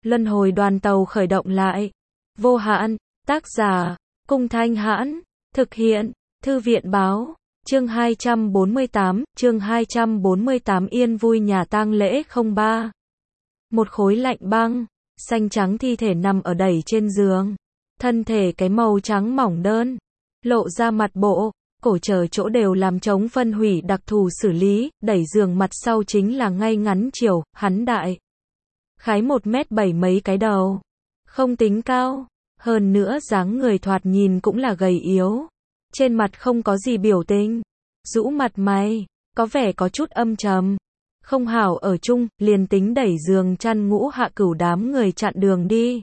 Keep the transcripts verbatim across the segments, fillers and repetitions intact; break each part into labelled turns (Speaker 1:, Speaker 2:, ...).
Speaker 1: Luân hồi đoàn tàu khởi động lại. Vô hạn, tác giả, Cung Thanh Hãn, thực hiện, Thư viện báo, chương hai trăm bốn mươi tám, chương hai trăm bốn mươi tám yên vui nhà tang lễ không ba. Một khối lạnh băng, xanh trắng thi thể nằm ở đẩy trên giường. Thân thể cái màu trắng mỏng đơn, lộ ra mặt bộ, cổ chờ chỗ đều làm chống phân hủy đặc thù xử lý, đẩy giường mặt sau chính là ngay ngắn chiều, hắn đại khái một mét bảy mấy cái đầu, không tính cao, hơn nữa dáng người thoạt nhìn cũng là gầy yếu, trên mặt không có gì biểu tình, rũ mặt mày, có vẻ có chút âm trầm, không hảo ở chung, liền tính đẩy giường chăn Ngũ Hạ Cửu đám người chặn đường đi.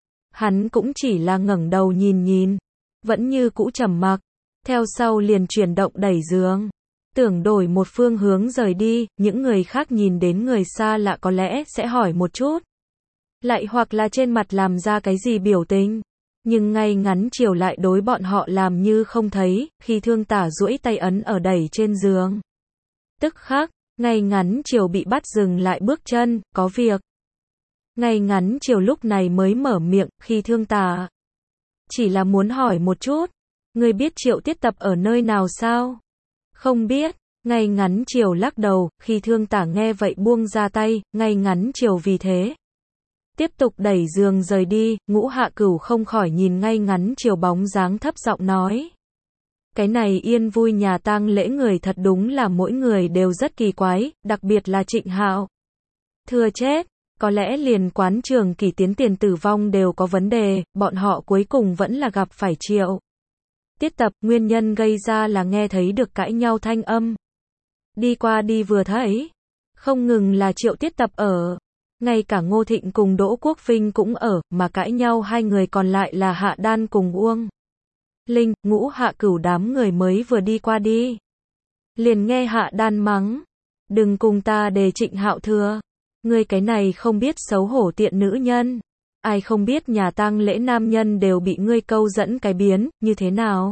Speaker 1: Hắn cũng chỉ là ngẩng đầu nhìn nhìn, vẫn như cũ trầm mặc, theo sau liền chuyển động đẩy giường, tưởng đổi một phương hướng rời đi, những người khác nhìn đến người xa lạ có lẽ sẽ hỏi một chút, lại hoặc là trên mặt làm ra cái gì biểu tình, nhưng ngay ngắn chiều lại đối bọn họ làm như không thấy, khi Thương Tả duỗi tay ấn ở đẩy trên giường. Tức khắc, ngay ngắn chiều bị bắt dừng lại bước chân, có việc. Ngay ngắn chiều lúc này mới mở miệng, khi Thương Tả chỉ là muốn hỏi một chút, ngươi biết Triệu Tiết Tập ở nơi nào sao? Không biết. Ngay ngắn chiều lắc đầu, khi Thương Tả nghe vậy buông ra tay, ngay ngắn chiều vì thế tiếp tục đẩy giường rời đi. Ngũ Hạ Cửu không khỏi nhìn ngay ngắn chiều bóng dáng thấp giọng nói. Cái này yên vui nhà tang lễ người thật đúng là mỗi người đều rất kỳ quái, đặc biệt là Trịnh Hạo. Thưa chết, có lẽ liền quán trường Kỷ Tiến tiền tử vong đều có vấn đề, bọn họ cuối cùng vẫn là gặp phải Triệu Tiết Tập, nguyên nhân gây ra là nghe thấy được cãi nhau thanh âm. Đi qua đi vừa thấy, không ngừng là Triệu Tiết Tập ở, ngay cả Ngô Thịnh cùng Đỗ Quốc Vinh cũng ở, mà cãi nhau hai người còn lại là Hạ Đan cùng Uông Linh. Ngũ Hạ Cửu đám người mới vừa đi qua đi, liền nghe Hạ Đan mắng, đừng cùng ta đề Trịnh Hạo thừa, ngươi cái này không biết xấu hổ tiện nữ nhân, ai không biết nhà tang lễ nam nhân đều bị ngươi câu dẫn cái biến, như thế nào?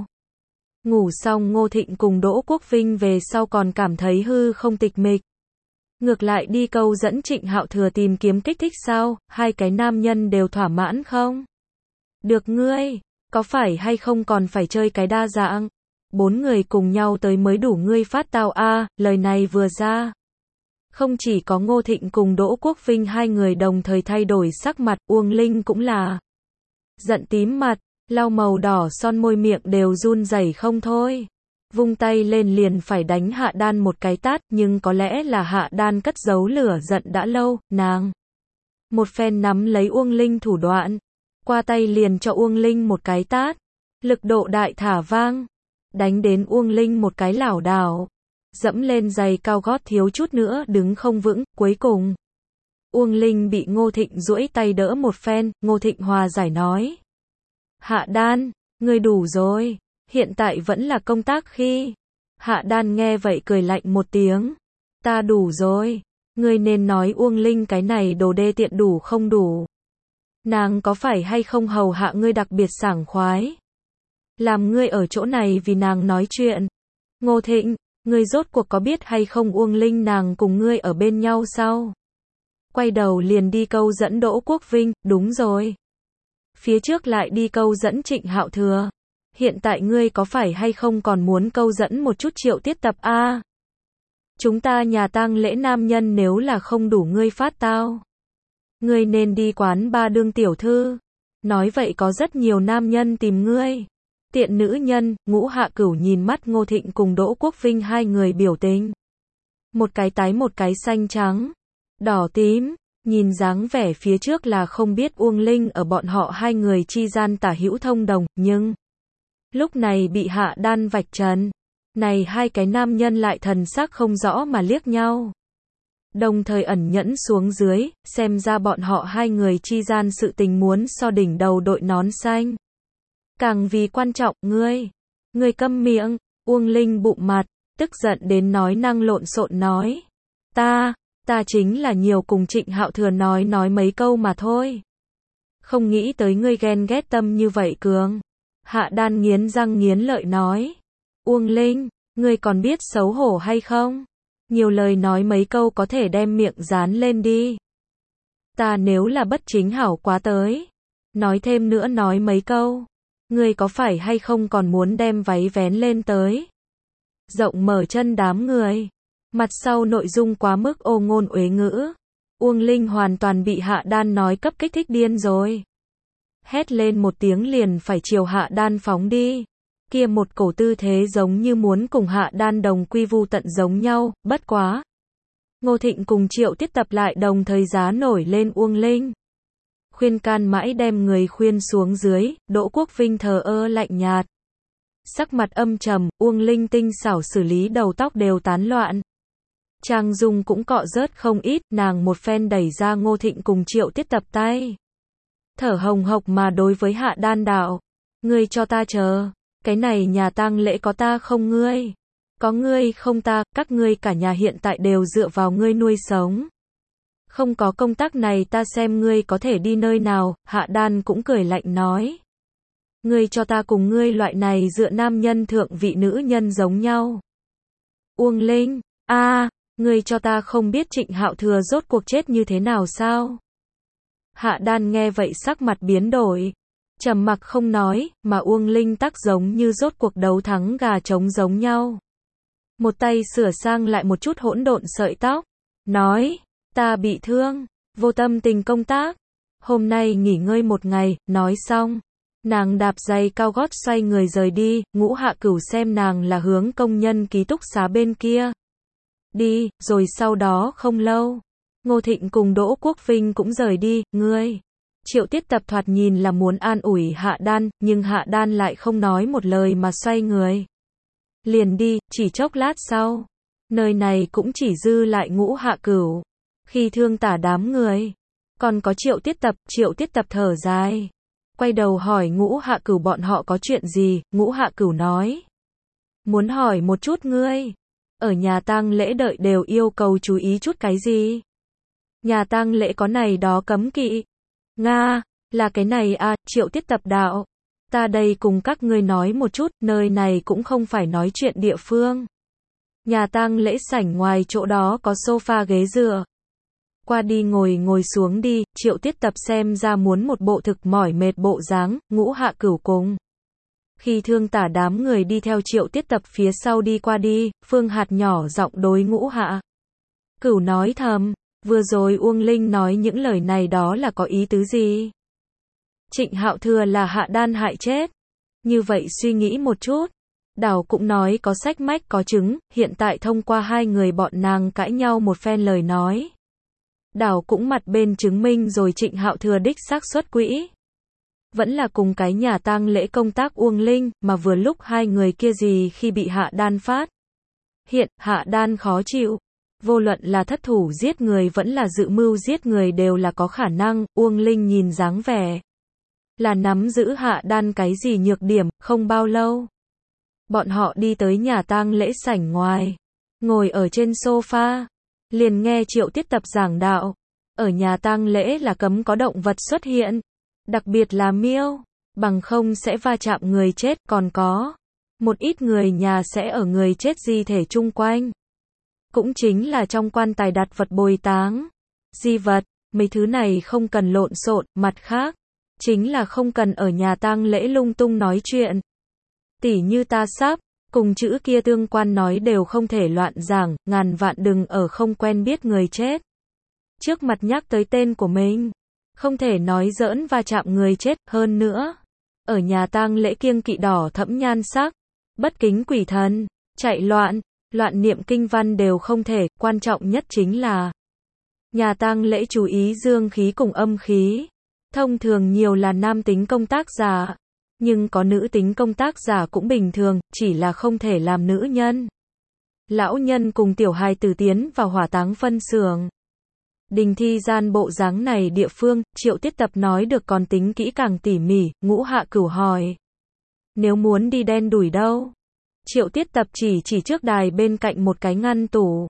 Speaker 1: Ngủ xong Ngô Thịnh cùng Đỗ Quốc Vinh về sau còn cảm thấy hư không tịch mịch. Ngược lại đi câu dẫn Trịnh Hạo thừa tìm kiếm kích thích sao, hai cái nam nhân đều thỏa mãn không? Được ngươi, có phải hay không còn phải chơi cái đa dạng? Bốn người cùng nhau tới mới đủ ngươi phát tao a. À, lời này vừa ra. Không chỉ có Ngô Thịnh cùng Đỗ Quốc Vinh hai người đồng thời thay đổi sắc mặt, Uông Linh cũng là giận tím mặt, lau màu đỏ son môi miệng đều run rẩy không thôi. Vung tay lên liền phải đánh Hạ Đan một cái tát, nhưng có lẽ là Hạ Đan cất giấu lửa giận đã lâu, nàng một phen nắm lấy Uông Linh thủ đoạn, qua tay liền cho Uông Linh một cái tát, lực độ đại thả vang, đánh đến Uông Linh một cái lảo đảo, dẫm lên giày cao gót thiếu chút nữa đứng không vững, cuối cùng Uông Linh bị Ngô Thịnh duỗi tay đỡ một phen. Ngô Thịnh hòa giải nói, Hạ Đan, ngươi đủ rồi, hiện tại vẫn là công tác khi. Hạ Đan nghe vậy cười lạnh một tiếng, ta đủ rồi, ngươi nên nói Uông Linh cái này đồ đê tiện đủ không đủ. Nàng có phải hay không hầu hạ ngươi đặc biệt sảng khoái, làm ngươi ở chỗ này vì nàng nói chuyện. Ngô Thịnh, ngươi rốt cuộc có biết hay không Uông Linh nàng cùng ngươi ở bên nhau sao? Quay đầu liền đi câu dẫn Đỗ Quốc Vinh, đúng rồi. Phía trước lại đi câu dẫn Trịnh Hạo thừa. Hiện tại ngươi có phải hay không còn muốn câu dẫn một chút Triệu Tiết Tập a? À, chúng ta nhà tang lễ nam nhân nếu là không đủ ngươi phát tao, ngươi nên đi quán ba đương tiểu thư. Nói vậy có rất nhiều nam nhân tìm ngươi. Tiện nữ nhân. Ngũ Hạ Cửu nhìn mắt Ngô Thịnh cùng Đỗ Quốc Vinh hai người biểu tình, một cái tái một cái xanh trắng, đỏ tím, nhìn dáng vẻ phía trước là không biết Uông Linh ở bọn họ hai người chi gian tả hữu thông đồng, nhưng lúc này bị Hạ Đan vạch trần, này hai cái nam nhân lại thần sắc không rõ mà liếc nhau, đồng thời ẩn nhẫn xuống dưới, xem ra bọn họ hai người chi gian sự tình muốn so đỉnh đầu đội nón xanh càng vì quan trọng. Ngươi, ngươi câm miệng. Uông Linh bụng mặt, tức giận đến nói năng lộn xộn nói, ta, ta chính là nhiều cùng Trịnh Hạo thừa nói nói mấy câu mà thôi. Không nghĩ tới ngươi ghen ghét tâm như vậy cường. Hạ Đan nghiến răng nghiến lợi nói, Uông Linh, ngươi còn biết xấu hổ hay không? Nhiều lời nói mấy câu có thể đem miệng dán lên đi. Ta nếu là bất chính hảo quá tới. Nói thêm nữa nói mấy câu. Ngươi có phải hay không còn muốn đem váy vén lên tới? Rộng mở chân đám người. Mặt sau nội dung quá mức ô ngôn uế ngữ. Uông Linh hoàn toàn bị Hạ Đan nói cấp kích thích điên rồi. Hét lên một tiếng liền phải chiều Hạ Đan phóng đi. Kia một cổ tư thế giống như muốn cùng Hạ Đan đồng quy vu tận giống nhau, bất quá. Ngô Thịnh cùng Triệu Tiết Tập lại đồng thời giá nổi lên Uông Linh. Khuyên can mãi đem người khuyên xuống dưới, Đỗ Quốc Vinh thờ ơ lạnh nhạt. Sắc mặt âm trầm, Uông Linh tinh xảo xử lý đầu tóc đều tán loạn. Trang dung cũng cọ rớt không ít, nàng một phen đẩy ra Ngô Thịnh cùng Triệu Tiết Tập tay. Thở hồng hộc mà đối với Hạ Đan đạo. Ngươi cho ta chờ, cái này nhà tang lễ có ta không ngươi. Có ngươi không ta, các ngươi cả nhà hiện tại đều dựa vào ngươi nuôi sống. Không có công tác này ta xem ngươi có thể đi nơi nào, Hạ Đan cũng cười lạnh nói. Ngươi cho ta cùng ngươi loại này dựa nam nhân thượng vị nữ nhân giống nhau. Uông Linh, a, ngươi cho ta không biết Trịnh Hạo Thừa rốt cuộc chết như thế nào sao? Hạ Đan nghe vậy sắc mặt biến đổi. Trầm mặc không nói, mà Uông Linh tắc giống như rốt cuộc đấu thắng gà trống giống nhau. Một tay sửa sang lại một chút hỗn độn sợi tóc. Nói, ta bị thương, vô tâm tình công tác. Hôm nay nghỉ ngơi một ngày, nói xong. Nàng đạp giày cao gót xoay người rời đi, Ngũ Hạ Cửu xem nàng là hướng công nhân ký túc xá bên kia. Đi, rồi sau đó không lâu. Ngô Thịnh cùng Đỗ Quốc Vinh cũng rời đi, ngươi. Triệu Tiết Tập thoạt nhìn là muốn an ủi Hạ Đan, nhưng Hạ Đan lại không nói một lời mà xoay người. Liền đi, chỉ chốc lát sau. Nơi này cũng chỉ dư lại Ngũ Hạ Cửu. Khi thương tả đám người. Còn có Triệu Tiết Tập, Triệu Tiết Tập thở dài. Quay đầu hỏi Ngũ Hạ Cửu bọn họ có chuyện gì, Ngũ Hạ Cửu nói. Muốn hỏi một chút ngươi. Ở nhà tang lễ đợi đều yêu cầu chú ý chút cái gì? Nhà tang lễ có này đó cấm kỵ. Nga, là cái này à, Triệu Tiết Tập đạo. Ta đây cùng các ngươi nói một chút, nơi này cũng không phải nói chuyện địa phương. Nhà tang lễ sảnh ngoài chỗ đó có sofa ghế dựa. Qua đi ngồi ngồi xuống đi, Triệu Tiết Tập xem ra muốn một bộ thực mỏi mệt bộ dáng, Ngũ Hạ Cửu cùng. Khi thương tả đám người đi theo Triệu Tiết Tập phía sau đi qua đi, Phương Hạt nhỏ giọng đối Ngũ Hạ Cửu nói thầm, vừa rồi Uông Linh nói những lời này đó là có ý tứ gì? Trịnh Hạo Thừa là Hạ Đan hại chết. Như vậy suy nghĩ một chút. Đảo cũng nói có sách mách có chứng, hiện tại thông qua hai người bọn nàng cãi nhau một phen lời nói. Đảo cũng mặt bên chứng minh rồi Trịnh Hạo Thừa đích xác xuất quỹ. Vẫn là cùng cái nhà tang lễ công tác Uông Linh, mà vừa lúc hai người kia gì khi bị Hạ Đan phát. Hiện, Hạ Đan khó chịu. Vô luận là thất thủ giết người vẫn là dự mưu giết người đều là có khả năng, Uông Linh nhìn dáng vẻ. Là nắm giữ Hạ Đan cái gì nhược điểm, không bao lâu. Bọn họ đi tới nhà tang lễ sảnh ngoài. Ngồi ở trên sofa. Liền nghe Triệu Tiết Tập giảng đạo. Ở nhà tang lễ là cấm có động vật xuất hiện. Đặc biệt là miêu. Bằng không sẽ va chạm người chết, còn có. Một ít người nhà sẽ ở người chết di thể chung quanh. Cũng chính là trong quan tài đặt vật bồi táng. Di vật, mấy thứ này không cần lộn xộn, mặt khác. Chính là không cần ở nhà tang lễ lung tung nói chuyện. Tỉ như ta sắp, cùng chữ kia tương quan nói đều không thể loạn giảng, ngàn vạn đừng ở không quen biết người chết. Trước mặt nhắc tới tên của mình. Không thể nói giỡn va chạm người chết, hơn nữa. Ở nhà tang lễ kiêng kỵ đỏ thẫm nhan sắc. Bất kính quỷ thần, chạy loạn, loạn niệm kinh văn đều không thể, quan trọng nhất chính là. Nhà tang lễ chú ý dương khí cùng âm khí. Thông thường nhiều là nam tính công tác giả. Nhưng có nữ tính công tác giả cũng bình thường, chỉ là không thể làm nữ nhân. Lão nhân cùng tiểu hài tử tiến vào hỏa táng phân xưởng. Đình thi gian bộ dáng này địa phương, Triệu Tiết Tập nói được còn tính kỹ càng tỉ mỉ, Ngũ Hạ Cửu hỏi. Nếu muốn đi đen đủi đâu? Triệu Tiết Tập chỉ chỉ trước đài bên cạnh một cái ngăn tủ.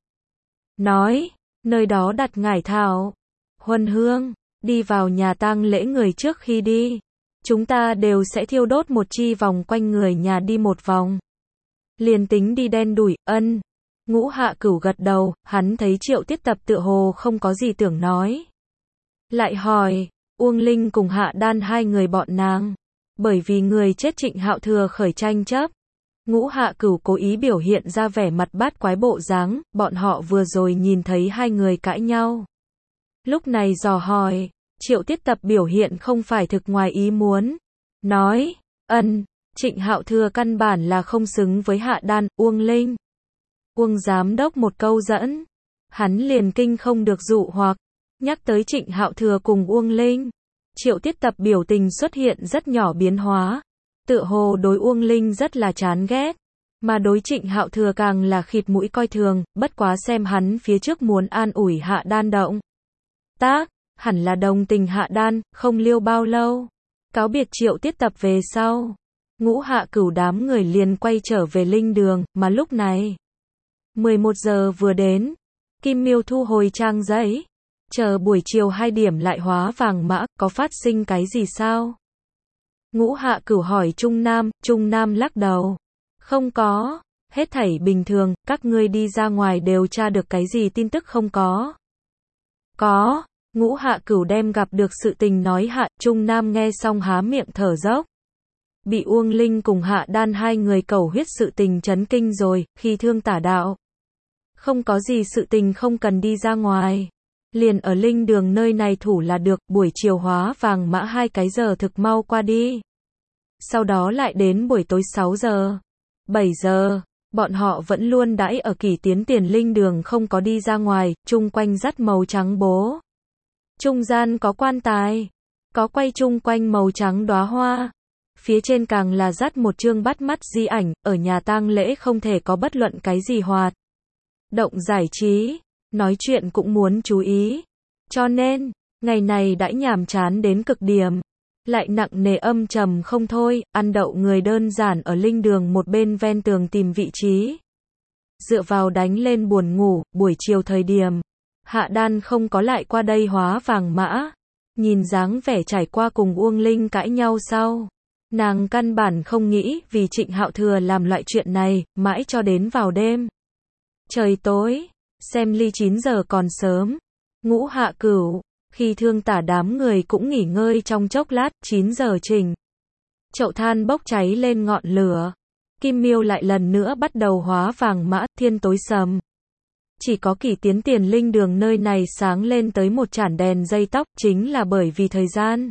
Speaker 1: Nói, nơi đó đặt ngải thảo, huân hương, đi vào nhà tang lễ người trước khi đi. Chúng ta đều sẽ thiêu đốt một chi vòng quanh người nhà đi một vòng. Liền tính đi đen đủi, ân. Ngũ Hạ Cửu gật đầu, hắn thấy Triệu Tiết Tập tựa hồ không có gì tưởng nói. Lại hỏi, Uông Linh cùng Hạ Đan hai người bọn nàng. Bởi vì người chết Trịnh Hạo Thừa khởi tranh chấp. Ngũ Hạ Cửu cố ý biểu hiện ra vẻ mặt bát quái bộ dáng, bọn họ vừa rồi nhìn thấy hai người cãi nhau. Lúc này dò hỏi, Triệu Tiết Tập biểu hiện không phải thực ngoài ý muốn. Nói, ân, Trịnh Hạo Thừa căn bản là không xứng với Hạ Đan, Uông Linh. Uông giám đốc một câu dẫn. Hắn liền kinh không được dụ hoặc. Nhắc tới Trịnh Hạo Thừa cùng Uông Linh. Triệu Tiết Tập biểu tình xuất hiện rất nhỏ biến hóa. Tựa hồ đối Uông Linh rất là chán ghét. Mà đối Trịnh Hạo Thừa càng là khịt mũi coi thường, bất quá xem hắn phía trước muốn an ủi Hạ Đan động. Tác, hẳn là đồng tình Hạ Đan, không liêu bao lâu. Cáo biệt Triệu Tiết Tập về sau. Ngũ Hạ Cửu đám người liền quay trở về linh đường, mà lúc này. mười một giờ vừa đến. Kim Miêu thu hồi trang giấy. Chờ buổi chiều hai điểm lại hóa vàng mã, có phát sinh cái gì sao? Ngũ Hạ Cửu hỏi Trung Nam, Trung Nam lắc đầu. Không có, hết thảy bình thường, các ngươi đi ra ngoài đều tra được cái gì tin tức không có? Có, Ngũ Hạ Cửu đem gặp được sự tình nói Hạ, Trung Nam nghe xong há miệng thở dốc. Bị Uông Linh cùng Hạ Đan hai người cầu huyết sự tình chấn kinh rồi, khi thương tả đạo. Không có gì sự tình không cần đi ra ngoài. Liền ở linh đường nơi này thủ là được, buổi chiều hóa vàng mã hai cái giờ thực mau qua đi. Sau đó lại đến buổi tối sáu giờ, bảy giờ, bọn họ vẫn luôn đãi ở Kỷ Tiến Tiền linh đường không có đi ra ngoài, chung quanh dắt màu trắng bố. Trung gian có quan tài, có quay chung quanh màu trắng đóa hoa. Phía trên càng là dắt một chương bắt mắt di ảnh, ở nhà tang lễ không thể có bất luận cái gì hoạt động giải trí. Nói chuyện cũng muốn chú ý. Cho nên, ngày này đã nhàm chán đến cực điểm. Lại nặng nề âm trầm không thôi, ăn đậu người đơn giản ở linh đường một bên ven tường tìm vị trí. Dựa vào đánh lên buồn ngủ, buổi chiều thời điểm. Hạ Đan không có lại qua đây hóa vàng mã. Nhìn dáng vẻ trải qua cùng Uông Linh cãi nhau sau. Nàng căn bản không nghĩ vì Trịnh Hạo Thừa làm loại chuyện này, mãi cho đến vào đêm. Trời tối. Xem ly chín giờ còn sớm. Ngũ Hạ Cửu, khi thương tả đám người cũng nghỉ ngơi trong chốc lát, chín giờ trình. Chậu than bốc cháy lên ngọn lửa. Kim Miêu lại lần nữa bắt đầu hóa vàng mã, thiên tối sầm. Chỉ có Kỷ Tiến Tiền linh đường nơi này sáng lên tới một chản đèn dây tóc, chính là bởi vì thời gian.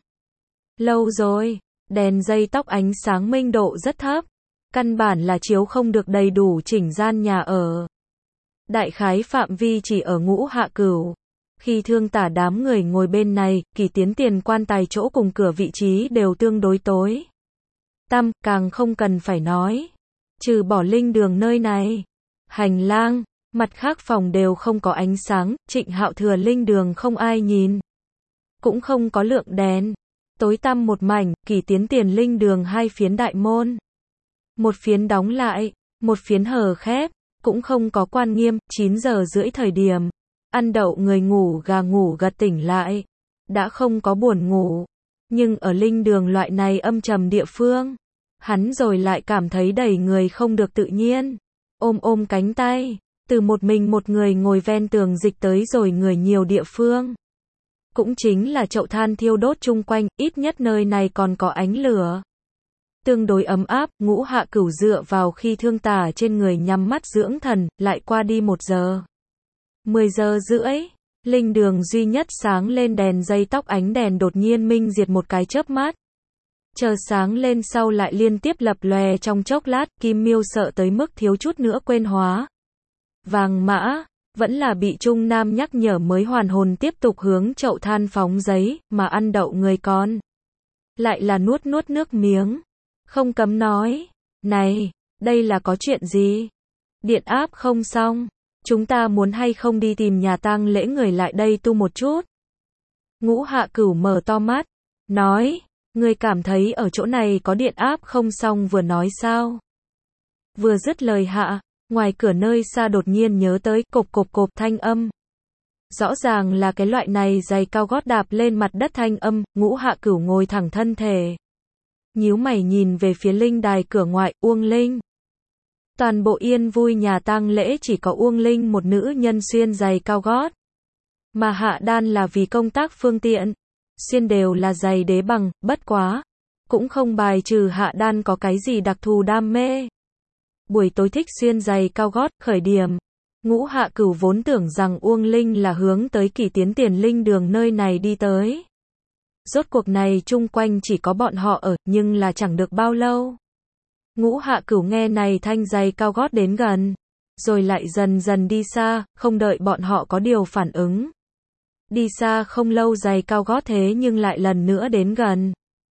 Speaker 1: Lâu rồi, đèn dây tóc ánh sáng minh độ rất thấp. Căn bản là chiếu không được đầy đủ chỉnh gian nhà ở. Đại khái phạm vi chỉ ở Ngũ Hạ Cửu. Khi thương tả đám người ngồi bên này, Kỷ Tiến Tiền quan tài chỗ cùng cửa vị trí đều tương đối tối tăm, càng không cần phải nói. Trừ bỏ linh đường nơi này. Hành lang, mặt khác phòng đều không có ánh sáng, Trịnh Hạo Thừa linh đường không ai nhìn. Cũng không có lượng đèn. Tối tăm một mảnh, Kỷ Tiến Tiền linh đường hai phiến đại môn. Một phiến đóng lại, một phiến hờ khép. Cũng không có quan nghiêm, chín giờ rưỡi thời điểm. Ăn đậu người ngủ gà ngủ gật tỉnh lại. Đã không có buồn ngủ. Nhưng ở linh đường loại này âm trầm địa phương. Hắn rồi lại cảm thấy đầy người không được tự nhiên. Ôm ôm cánh tay. Từ một mình một người ngồi ven tường dịch tới rồi người nhiều địa phương. Cũng chính là chậu than thiêu đốt chung quanh, ít nhất nơi này còn có ánh lửa. Tương đối ấm áp, Ngũ Hạ Cửu dựa vào khi thương tả trên người nhắm mắt dưỡng thần, lại qua đi một giờ. Mười giờ rưỡi, linh đường duy nhất sáng lên đèn dây tóc ánh đèn đột nhiên minh diệt một cái chớp mắt. Chờ sáng lên sau lại liên tiếp lập lòe trong chốc lát, Kim Miêu sợ tới mức thiếu chút nữa quên hóa. Vàng mã, vẫn là bị Trung Nam nhắc nhở mới hoàn hồn tiếp tục hướng chậu than phóng giấy, mà ăn đậu người con. Lại là nuốt nuốt nước miếng. Không cấm nói, này, đây là có chuyện gì? Điện áp không xong, chúng ta muốn hay không đi tìm nhà tang lễ người lại đây tu một chút? Ngũ Hạ Cửu mở to mắt, nói, người cảm thấy ở chỗ này có điện áp không xong vừa nói sao? Vừa dứt lời hạ, ngoài cửa nơi xa đột nhiên nhớ tới cộp cộp cộp thanh âm. Rõ ràng là cái loại này giày cao gót đạp lên mặt đất thanh âm, Ngũ Hạ Cửu ngồi thẳng thân thể. Nhíu mày nhìn về phía linh đài cửa ngoại, Uông Linh. Toàn bộ yên vui nhà tang lễ chỉ có Uông Linh một nữ nhân xuyên giày cao gót. Mà hạ đan là vì công tác phương tiện. Xuyên đều là giày đế bằng, bất quá. Cũng không bài trừ hạ đan có cái gì đặc thù đam mê. Buổi tối thích xuyên giày cao gót, khởi điểm. Ngũ Hạ Cửu vốn tưởng rằng Uông Linh là hướng tới Kỳ Tiến Tiền Linh đường nơi này đi tới. Rốt cuộc này chung quanh chỉ có bọn họ ở, nhưng là chẳng được bao lâu. Ngũ Hạ Cửu nghe này thanh giày cao gót đến gần, rồi lại dần dần đi xa, không đợi bọn họ có điều phản ứng. Đi xa không lâu giày cao gót thế nhưng lại lần nữa đến gần.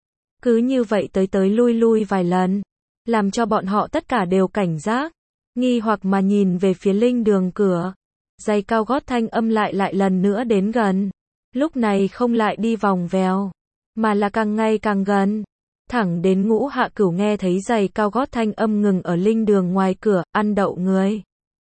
Speaker 1: Cứ như vậy tới tới lui lui vài lần, làm cho bọn họ tất cả đều cảnh giác, nghi hoặc mà nhìn về phía linh đường cửa. Giày cao gót thanh âm lại lại lần nữa đến gần. Lúc này không lại đi vòng vèo, mà là càng ngày càng gần. Thẳng đến Ngũ Hạ Cửu nghe thấy giày cao gót thanh âm ngừng ở linh đường ngoài cửa, ăn đậu người.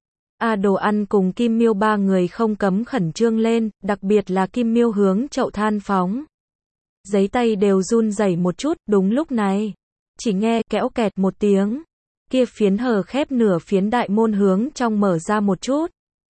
Speaker 1: A Đồ Ăn cùng Kim Miêu ba người không cấm khẩn trương lên, đặc biệt là Kim Miêu hướng chậu than phóng. Giấy tay đều run rẩy một chút, đúng lúc này. Chỉ nghe kẽo kẹt một tiếng. Kia phiến hờ khép nửa phiến đại môn hướng trong mở ra một chút.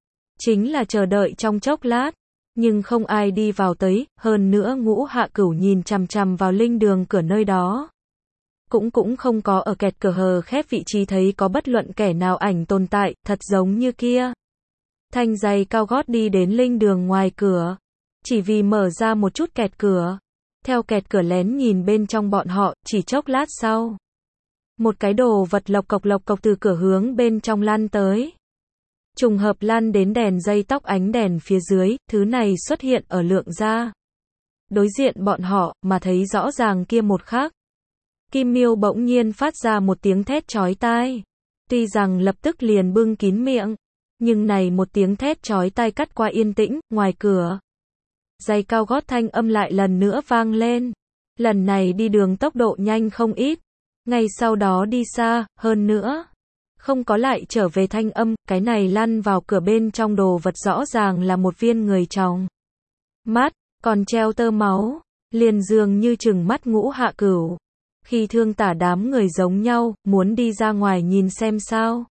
Speaker 1: Chính là chờ đợi trong chốc lát. Nhưng không ai đi vào tới, hơn nữa Ngũ Hạ Cửu nhìn chằm chằm vào linh đường cửa nơi đó. Cũng cũng không có ở kẹt cửa hờ khép vị trí thấy có bất luận kẻ nào ảnh tồn tại, thật giống như kia. Thanh giày cao gót đi đến linh đường ngoài cửa. Chỉ vì mở ra một chút kẹt cửa. Theo kẹt cửa lén nhìn bên trong bọn họ, chỉ chốc lát sau. Một cái đồ vật lộc cộc lộc cộc từ cửa hướng bên trong lăn tới. Trùng hợp lăn đến đèn dây tóc ánh đèn phía dưới, thứ này xuất hiện ở lượng ra. Đối diện bọn họ, mà thấy rõ ràng kia một khắc. Kim Miêu bỗng nhiên phát ra một tiếng thét chói tai. Tuy rằng lập tức liền bưng kín miệng, nhưng này một tiếng thét chói tai cắt qua yên tĩnh, ngoài cửa. Giày cao gót thanh âm lại lần nữa vang lên. Lần này đi đường tốc độ nhanh không ít. Ngay sau đó đi xa, hơn nữa. Không có lại trở về thanh âm, cái này lăn vào cửa bên trong đồ vật rõ ràng là một viên người chồng. Mắt, còn treo tơ máu, liền dường như chừng mắt Ngũ Hạ Cửu. Khi thương tả đám người giống nhau, muốn đi ra ngoài nhìn xem sao.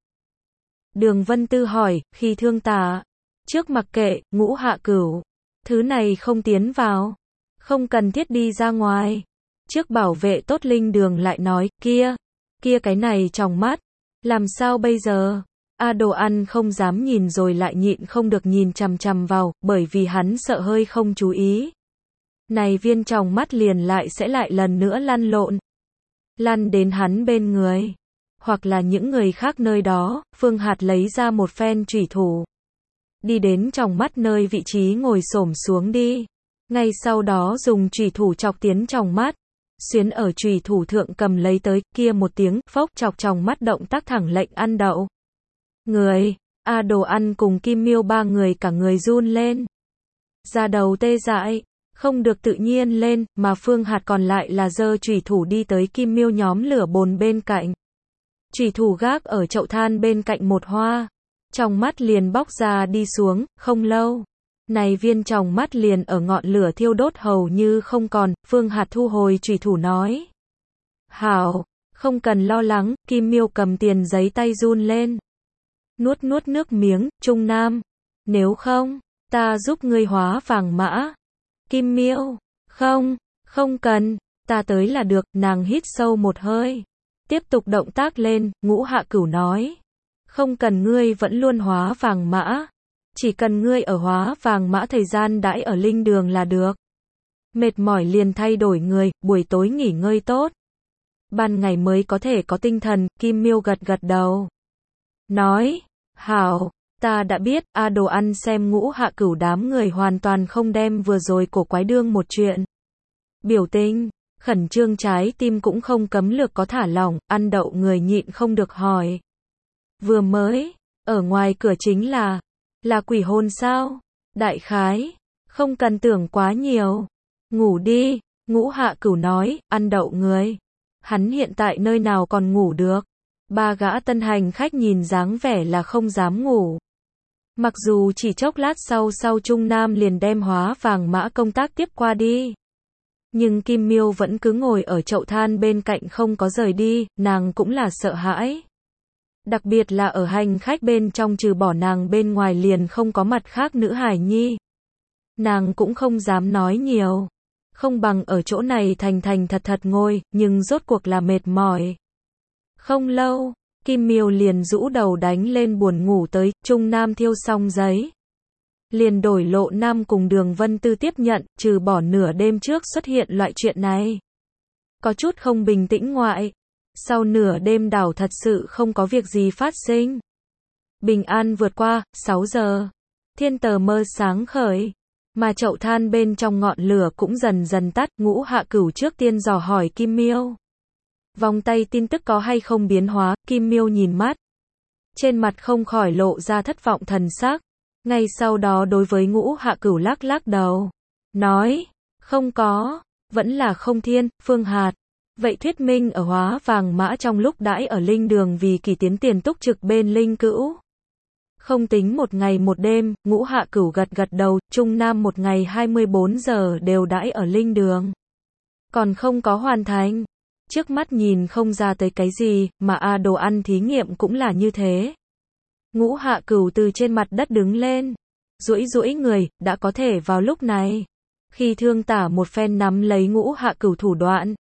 Speaker 1: Đường Vân Tư hỏi, khi thương tả, trước mặc kệ, Ngũ Hạ Cửu. Thứ này không tiến vào, không cần thiết đi ra ngoài. Trước bảo vệ tốt linh đường lại nói, kia, kia cái này trong mắt. Làm sao bây giờ? A Đồ Ăn không dám nhìn rồi lại nhịn không được nhìn chằm chằm vào, bởi vì hắn sợ hơi không chú ý. Này viên trong mắt liền lại sẽ lại lần nữa lăn lộn. Lăn đến hắn bên người. Hoặc là những người khác nơi đó, Phương Hạt lấy ra một phen chủy thủ. Đi đến trong mắt nơi vị trí ngồi xổm xuống đi. Ngay sau đó dùng chủy thủ chọc tiến trong mắt. Xuyến ở chùy thủ thượng cầm lấy tới, kia một tiếng, phốc chọc trong mắt động tác thẳng lệnh ăn đậu. Người, A Đồ Ăn cùng Kim Miêu ba người cả người run lên. Da đầu tê dại, không được tự nhiên lên, mà Phương Hạt còn lại là giơ chùy thủ đi tới Kim Miêu nhóm lửa bồn bên cạnh. Chùy thủ gác ở chậu than bên cạnh một hoa. Trong mắt liền bóc ra đi xuống, không lâu. Này viên trong mắt liền ở ngọn lửa thiêu đốt hầu như không còn, Phương Hạt thu hồi chủy thủ nói. Hảo, không cần lo lắng, Kim Miêu cầm tiền giấy tay run lên. Nuốt nuốt nước miếng, Trung Nam. Nếu không, ta giúp ngươi hóa vàng mã. Kim Miêu, không, không cần, ta tới là được, nàng hít sâu một hơi. Tiếp tục động tác lên, Ngũ Hạ Cửu nói. Không cần ngươi vẫn luôn hóa vàng mã. Chỉ cần ngươi ở hóa vàng mã thời gian đãi ở linh đường là được. Mệt mỏi liền thay đổi người, buổi tối nghỉ ngơi tốt. Ban ngày mới có thể có tinh thần, Kim Miêu gật gật đầu. Nói, hảo, ta đã biết, A Đồ Ăn xem Ngũ Hạ Cửu đám người hoàn toàn không đem vừa rồi cổ quái đương một chuyện. Biểu tình, khẩn trương trái tim cũng không cấm lược có thả lỏng, ăn đậu người nhịn không được hỏi. Vừa mới, ở ngoài cửa chính là, là quỷ hồn sao? Đại khái, không cần tưởng quá nhiều. Ngủ đi, Ngũ Hạ Cửu nói, ăn đậu người. Hắn hiện tại nơi nào còn ngủ được. Ba gã tân hành khách nhìn dáng vẻ là không dám ngủ. Mặc dù chỉ chốc lát sau sau Trung Nam liền đem hóa vàng mã công tác tiếp qua đi. Nhưng Kim Miêu vẫn cứ ngồi ở chậu than bên cạnh không có rời đi, nàng cũng là sợ hãi. Đặc biệt là ở hành khách bên trong trừ bỏ nàng bên ngoài liền không có mặt khác nữ hài nhi. nàng cũng không dám nói nhiều. Không bằng ở chỗ này thành thành thật thật ngồi, nhưng rốt cuộc là mệt mỏi. Không lâu, Kim Miêu liền rũ đầu đánh lên buồn ngủ tới, Trung Nam thiêu xong giấy. Liền đổi Lộ Nam cùng Đường Vân Tư tiếp nhận, trừ bỏ nửa đêm trước xuất hiện loại chuyện này. Có chút không bình tĩnh ngoại. Sau nửa đêm đảo thật sự không có việc gì phát sinh. Bình an vượt qua, sáu giờ. Thiên tờ mơ sáng khởi. Mà chậu than bên trong ngọn lửa cũng dần dần tắt, Ngũ Hạ Cửu trước tiên dò hỏi Kim Miêu. Vòng tay tin tức có hay không biến hóa, Kim Miêu nhìn mắt. Trên mặt không khỏi lộ ra thất vọng thần sắc. Ngay sau đó đối với Ngũ Hạ Cửu lắc lắc đầu. Nói, không có, vẫn là không thiên, phương hạt. Vậy thuyết minh ở Hóa Vàng Mã trong lúc đãi ở linh đường vì kỳ tiến tiền túc trực bên linh cữu. Không tính một ngày một đêm, Ngũ Hạ Cửu gật gật đầu, Trung Nam một ngày hai mươi bốn giờ đều đãi ở linh đường. Còn không có hoàn thành. Trước mắt nhìn không ra tới cái gì, mà a đồ ăn thí nghiệm cũng là như thế. Ngũ Hạ Cửu từ trên mặt đất đứng lên. Duỗi duỗi người, đã có thể vào lúc này. Khi Thương Tả một phen nắm lấy Ngũ Hạ Cửu thủ đoạn.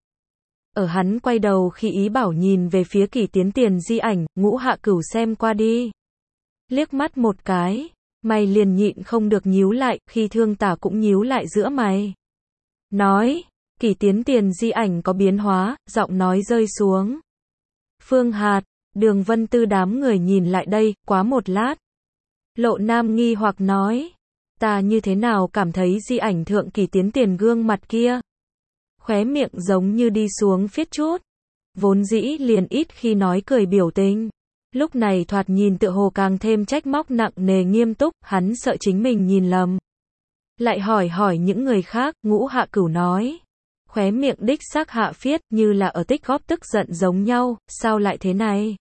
Speaker 1: Ở hắn quay đầu khi ý bảo nhìn về phía Kỳ Tiến Tiền di ảnh, Ngũ Hạ Cửu xem qua đi. Liếc mắt một cái, mày liền nhịn không được nhíu lại, khi Thương Tả cũng nhíu lại giữa mày. Nói, Kỳ Tiến Tiền di ảnh có biến hóa, giọng nói rơi xuống. Phương Hạt, Đường Vân Tư đám người nhìn lại đây, quá một lát. Lộ Nam nghi hoặc nói, ta như thế nào cảm thấy di ảnh thượng Kỳ Tiến Tiền gương mặt kia. Khóe miệng giống như đi xuống phiết chút. Vốn dĩ liền ít khi nói cười biểu tình. Lúc này thoạt nhìn tựa hồ càng thêm trách móc nặng nề nghiêm túc, hắn sợ chính mình nhìn lầm. Lại hỏi hỏi những người khác, Ngũ Hạ Cửu nói. Khóe miệng đích xác hạ phiết, như là ở tích góp tức giận giống nhau, sao lại thế này?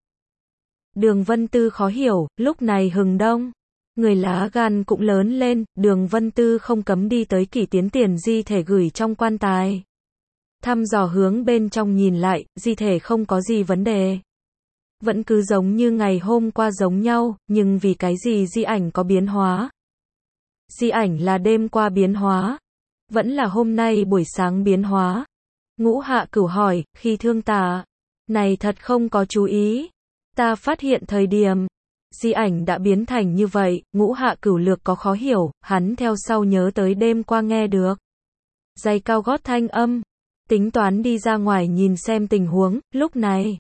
Speaker 1: Đường Vân Tư khó hiểu, lúc này hừng đông. Người lá gan cũng lớn lên, Đường Vân Tư không cấm đi tới Kỳ Tiến Tiền di thể gửi trong quan tài. Thăm dò hướng bên trong nhìn lại, di thể không có gì vấn đề. Vẫn cứ giống như ngày hôm qua giống nhau, nhưng vì cái gì di ảnh có biến hóa? Di ảnh là đêm qua biến hóa, vẫn là hôm nay buổi sáng biến hóa. Ngũ Hạ Cửu hỏi, khi Thương Tả, này thật không có chú ý. Ta phát hiện thời điểm, di ảnh đã biến thành như vậy, Ngũ Hạ Cửu lược có khó hiểu, hắn theo sau nhớ tới đêm qua nghe được. Giày cao gót thanh âm, tính toán đi ra ngoài nhìn xem tình huống, lúc này.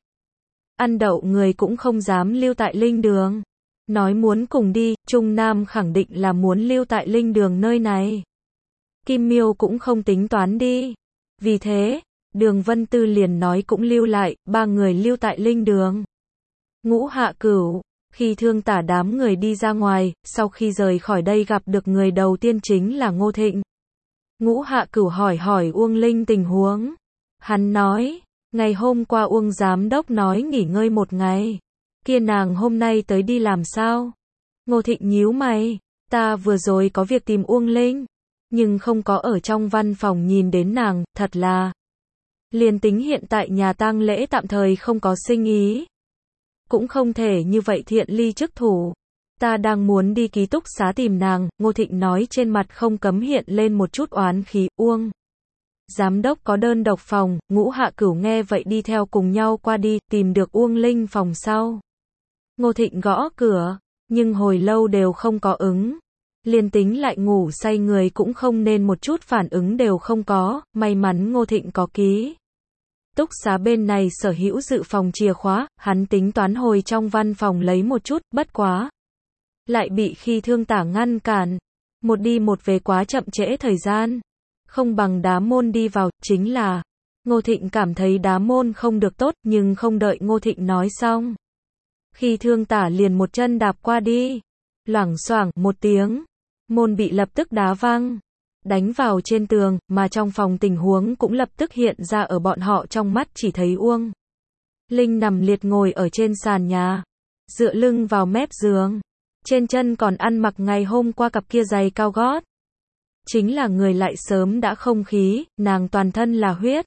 Speaker 1: Ăn đậu người cũng không dám lưu tại linh đường. Nói muốn cùng đi, Trung Nam khẳng định là muốn lưu tại linh đường nơi này. Kim Miêu cũng không tính toán đi. Vì thế, Đường Vân Tư liền nói cũng lưu lại, ba người lưu tại linh đường. Ngũ Hạ Cửu, khi Thương Tả đám người đi ra ngoài, sau khi rời khỏi đây gặp được người đầu tiên chính là Ngô Thịnh. Ngũ Hạ Cửu hỏi hỏi Uông Linh tình huống. Hắn nói, ngày hôm qua Uông Giám Đốc nói nghỉ ngơi một ngày. Kia nàng hôm nay tới đi làm sao? Ngô Thịnh nhíu mày, ta vừa rồi có việc tìm Uông Linh, nhưng không có ở trong văn phòng nhìn đến nàng, thật là. Liền tính hiện tại nhà tang lễ tạm thời không có sinh ý. Cũng không thể như vậy thiện ly chức thủ. Ta đang muốn đi ký túc xá tìm nàng, Ngô Thịnh nói trên mặt không cấm hiện lên một chút oán khí, Uông. Giám đốc có đơn độc phòng, Ngũ Hạ Cửu nghe vậy đi theo cùng nhau qua đi, tìm được Uông Linh phòng sau. Ngô Thịnh gõ cửa, nhưng hồi lâu đều không có ứng. Liên tính lại ngủ say người cũng không nên một chút phản ứng đều không có, may mắn Ngô Thịnh có ký túc xá bên này sở hữu dự phòng chìa khóa, hắn tính toán hồi trong văn phòng lấy một chút, bất quá. Lại bị khi Thương Tả ngăn cản. Một đi một về quá chậm trễ thời gian. Không bằng đá môn đi vào, chính là. Ngô Thịnh cảm thấy đá môn không được tốt, nhưng không đợi Ngô Thịnh nói xong. Khi Thương Tả liền một chân đạp qua đi. Loảng xoảng một tiếng. Môn bị lập tức đá văng. Đánh vào trên tường, mà trong phòng tình huống cũng lập tức hiện ra ở bọn họ trong mắt chỉ thấy Uông Linh nằm liệt ngồi ở trên sàn nhà. Dựa lưng vào mép giường. Trên chân còn ăn mặc ngày hôm qua cặp kia giày cao gót. Chính là người lại sớm đã không khí, nàng toàn thân là huyết.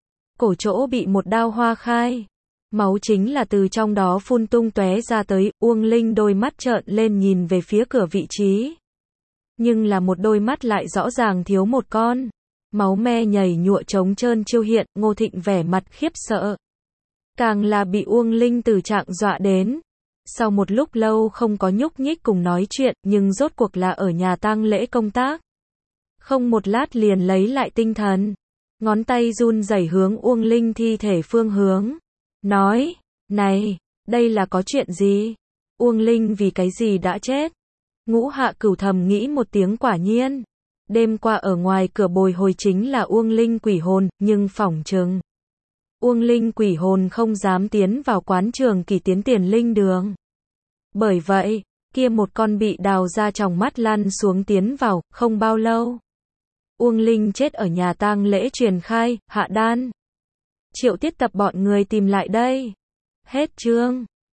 Speaker 1: Cổ chỗ bị một đao hoa khai. Máu chính là từ trong đó phun tung tóe ra tới, Uông Linh đôi mắt trợn lên nhìn về phía cửa vị trí. Nhưng là một đôi mắt lại rõ ràng thiếu một con. Máu me nhảy nhụa trống trơn chiêu hiện, Ngô Thịnh vẻ mặt khiếp sợ. Càng là bị Uông Linh từ trạng dọa đến. Sau một lúc lâu không có nhúc nhích cùng nói chuyện, nhưng rốt cuộc là ở nhà tang lễ công tác. Không một lát liền lấy lại tinh thần. Ngón tay run rẩy hướng Uông Linh thi thể phương hướng. Nói, này, đây là có chuyện gì? Uông Linh vì cái gì đã chết? Ngũ Hạ Cửu thầm nghĩ một tiếng quả nhiên. Đêm qua ở ngoài cửa bồi hồi chính là Uông Linh quỷ hồn, nhưng phỏng chừng Uông Linh quỷ hồn không dám tiến vào quán Trường Kỳ tiến tiền linh đường. Bởi vậy, kia một con bị đào ra tròng mắt lăn xuống tiến vào, không bao lâu. Uông Linh chết ở nhà tang lễ truyền khai, hạ đan. Triệu Tiết Tập bọn người tìm lại đây. Hết chương.